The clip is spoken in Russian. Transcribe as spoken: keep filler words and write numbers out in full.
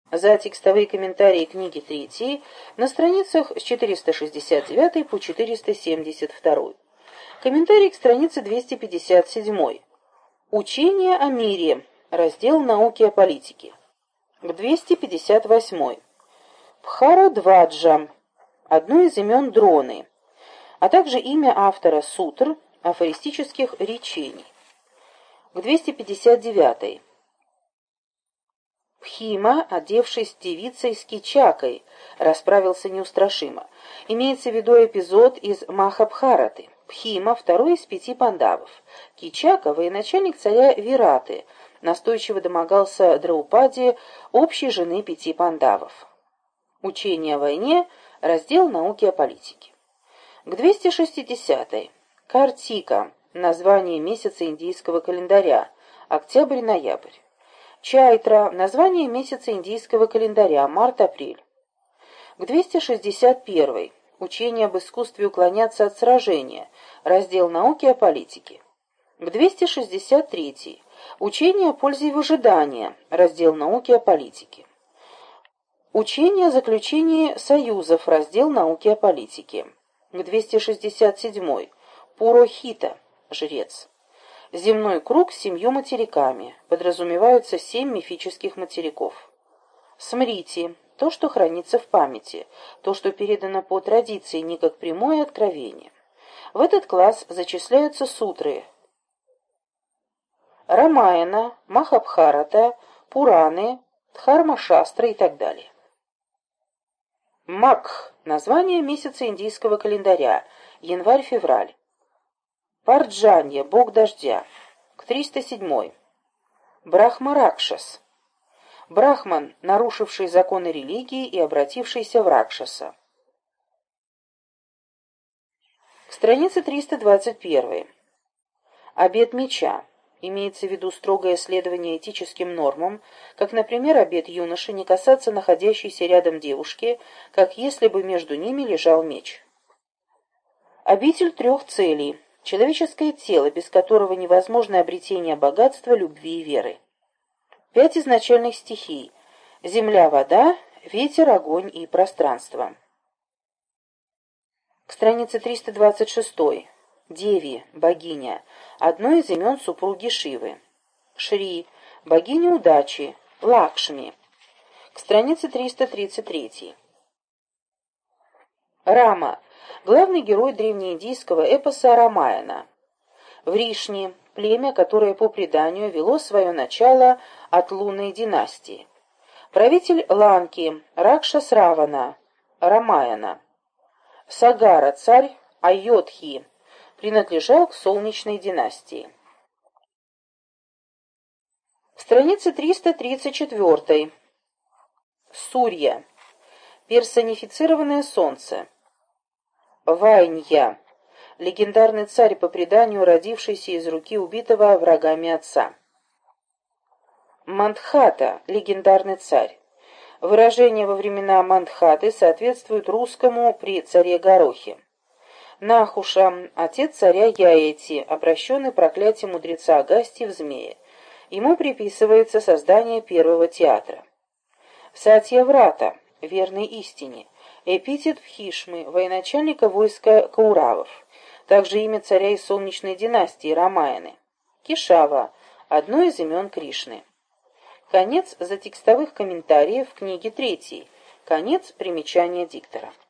за текстовые комментарии книги третьей на страницах с четыреста шестьдесят девятой по четыреста семьдесят второй. Комментарий к странице двести пятьдесят седьмой. Учение о мире. Раздел «Науки о политике». К двести пятьдесят восьмой. Бхарадваджа. Одно из имен Дроны, а также имя автора сутр, афористических речений. К двести пятьдесят девятой. Пхима, одевшись девицей с кичакой, расправился неустрашимо. Имеется в виду эпизод из Махабхараты. Пхима, второй из пяти пандавов. Кичака, военачальник царя Вираты, настойчиво домогался Драупади, общей жены пяти пандавов. Учение о войне, раздел «Науки о политике». К двести шестидесятой. Картика, название месяца индийского календаря, октябрь-ноябрь. Чайтра, название месяца индийского календаря, март-апрель. К двести шестьдесят первой. Учение об искусстве уклоняться от сражения, раздел «Науки о политике». К двести шестьдесят третьей. Учение о пользе выжидания, раздел «Науки о политике». Учение о заключении союзов, раздел «Науки о политике». К двести шестьдесят седьмой. Пурохита, жрец. Земной круг с семью материками. Подразумеваются семь мифических материков. Смрити. То, что хранится в памяти. То, что передано по традиции, не как прямое откровение. В этот класс зачисляются сутры Рамаяна, Махабхарата, Пураны, Дхарма-шастра и так далее. Макх. Название месяца индийского календаря. Январь-февраль. Парджанья, бог дождя. К триста седьмой. Брахма-ракшас. Брахман, нарушивший законы религии и обратившийся в ракшаса. К странице триста двадцать первой. Обет меча. Имеется в виду строгое следование этическим нормам, как, например, обет юноши не касаться находящейся рядом девушки, как если бы между ними лежал меч. Обитель трех целей. Человеческое тело, без которого невозможно обретение богатства, любви и веры. Пять изначальных стихий. Земля, вода, ветер, огонь и пространство. К странице триста двадцать шестой. Деви, богиня, одно из имен супруги Шивы. Шри, богиня удачи, Лакшми. К странице триста тридцать третьей. Рама, главный герой древнеиндийского эпоса Рамаяна. Вришни, племя, которое по преданию вело свое начало от лунной династии. Правитель Ланки, Ракшас Равана, Рамаяна. Сагара, царь Айодхи, принадлежал к солнечной династии. Страница триста тридцать четыре. Сурья, персонифицированное солнце. Вайнья, легендарный царь, по преданию родившийся из руки убитого врагами отца. Мандхата, легендарный царь. Выражение во времена Мандхаты соответствует русскому при царе Горохе. Нахуша, отец царя Яэти, обращенный проклятием мудреца Агастьи в змея. Ему приписывается создание первого театра. Сатьяврата, верный истине. Эпитет Бхишмы, военачальника войска Кауравов. Также имя царя из солнечной династии Рамаяны. Кешава, одно из имен Кришны. Конец затекстовых комментариев в книге третьей. Конец примечания диктора.